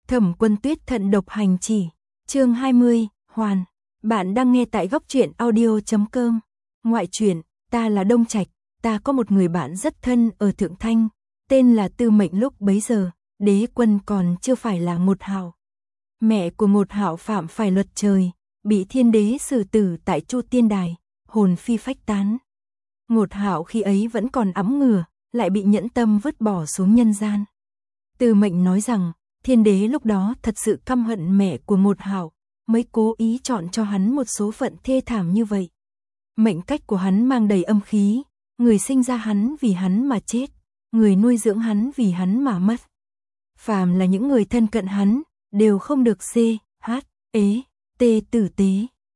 Thẩm Quân Tuyết thận độc hành chỉ, chương 20, Hoàn. Bạn đang nghe tại góc truyện audio.com. Ngoại truyện, ta là Đông Trạch, ta có một người bạn rất thân ở Thượng Thanh, tên là Tư Mệnh. Lúc bấy giờ, đế quân còn chưa phải là Ngột Hạo. Mẹ của Ngột Hạo phạm phải luật trời, bị thiên đế xử tử tại Chu Tiên Đài, hồn phi phách tán. Ngột Hạo khi ấy vẫn còn ẵm ngửa, lại bị nhẫn tâm vứt bỏ xuống nhân gian. Tư Mệnh nói rằng, thiên đế lúc đó thật sự căm hận mẹ của Ngột Hạo, mới cố ý chọn cho hắn một số phận thê thảm như vậy. Mệnh cách của hắn mang đầy âm khí, người sinh ra hắn vì hắn mà chết, người nuôi dưỡng hắn vì hắn mà mất. Phàm là những người thân cận hắn, đều không được tử tế.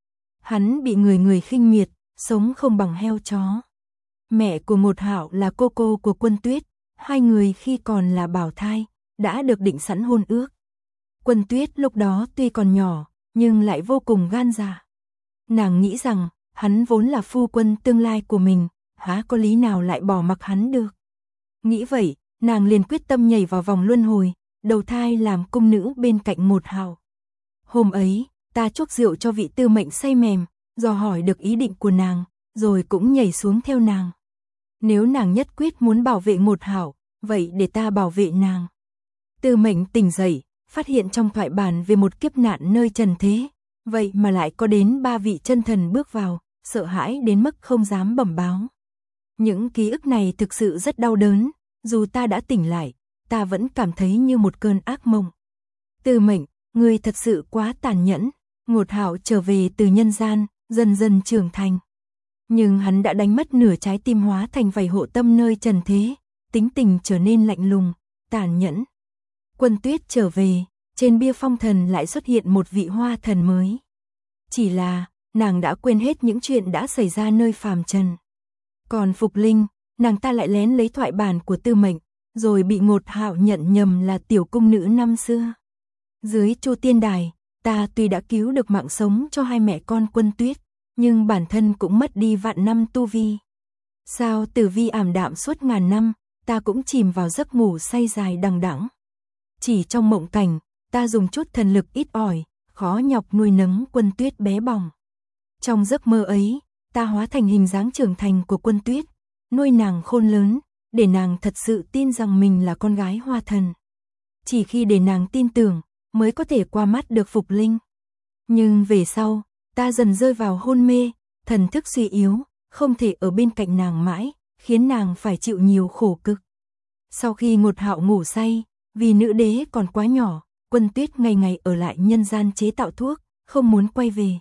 Hắn bị người người khinh miệt, sống không bằng heo chó. Mẹ của Ngột Hạo là cô của Quân Tuyết, hai người khi còn là bào thai, đã được định sẵn hôn ước. Quân Tuyết lúc đó tuy còn nhỏ, nhưng lại vô cùng gan dạ. Nàng nghĩ rằng, hắn vốn là phu quân tương lai của mình, há có lý nào lại bỏ mặc hắn được. Nghĩ vậy, nàng liền quyết tâm nhảy vào vòng luân hồi, đầu thai làm cung nữ bên cạnh Ngột Hạo. Hôm ấy, ta chuốc rượu cho vị Tư Mệnh say mềm, dò hỏi được ý định của nàng, rồi cũng nhảy xuống theo nàng. Nếu nàng nhất quyết muốn bảo vệ Ngột Hạo, vậy để ta bảo vệ nàng. Tư Mệnh tỉnh dậy, phát hiện trong thoại bản về một kiếp nạn nơi trần thế, vậy mà lại có đến 3 vị chân thần bước vào, sợ hãi đến mức không dám bẩm báo. Những ký ức này thực sự rất đau đớn, dù ta đã tỉnh lại, ta vẫn cảm thấy như một cơn ác mộng. Tư Mệnh, ngươi thật sự quá tàn nhẫn. Ngột Hạo trở về từ nhân gian, dần dần trưởng thành. Nhưng hắn đã đánh mất nửa trái tim, hóa thành vảy hộ tâm nơi trần thế, tính tình trở nên lạnh lùng, tàn nhẫn. Quân Tuyết trở về, trên bia phong thần lại xuất hiện một vị hoa thần mới. Chỉ là, nàng đã quên hết những chuyện đã xảy ra nơi phàm trần. Còn Phục Linh, nàng ta lại lén lấy thoại bản của Tư Mệnh, rồi bị Ngột Hạo nhận nhầm là tiểu cung nữ năm xưa. Dưới Chu Tiên Đài, ta tuy đã cứu được mạng sống cho hai mẹ con Quân Tuyết, nhưng bản thân cũng mất đi vạn năm tu vi. Sao tử vi ảm đạm suốt ngàn năm, ta cũng chìm vào giấc ngủ say dài đằng đẵng. Chỉ trong mộng cảnh, ta dùng chút thần lực ít ỏi, khó nhọc nuôi nấng Quân Tuyết bé bỏng. Trong giấc mơ ấy, ta hóa thành hình dáng trưởng thành của Quân Tuyết, nuôi nàng khôn lớn, để nàng thật sự tin rằng mình là con gái hoa thần. Chỉ khi để nàng tin tưởng, mới có thể qua mắt được Phục Linh. Nhưng về sau, ta dần rơi vào hôn mê, thần thức suy yếu, không thể ở bên cạnh nàng mãi, khiến nàng phải chịu nhiều khổ cực. Sau khi Ngột Hạo ngủ say, vì nữ đế còn quá nhỏ, Quân Tuyết ngày ngày ở lại nhân gian chế tạo thuốc, không muốn quay về.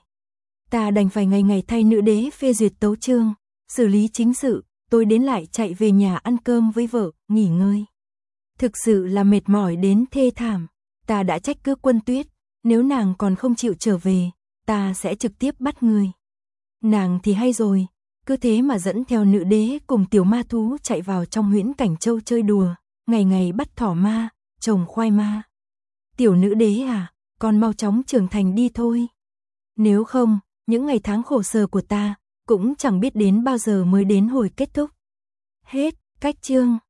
Ta đành phải ngày ngày thay nữ đế phê duyệt tấu chương, xử lý chính sự, tôi đến lại chạy về nhà ăn cơm với vợ, nghỉ ngơi. Thực sự là mệt mỏi đến thê thảm. Ta đã trách cứ Quân Tuyết, nếu nàng còn không chịu trở về, ta sẽ trực tiếp bắt người. Nàng thì hay rồi, cứ thế mà dẫn theo nữ đế cùng tiểu ma thú chạy vào trong huyễn cảnh châu chơi đùa, ngày ngày bắt thỏ ma, trồng khoai ma. Tiểu nữ đế à, con mau chóng trưởng thành đi thôi. Nếu không, những ngày tháng khổ sở của ta cũng chẳng biết đến bao giờ mới đến hồi kết thúc. Hết, cách chương.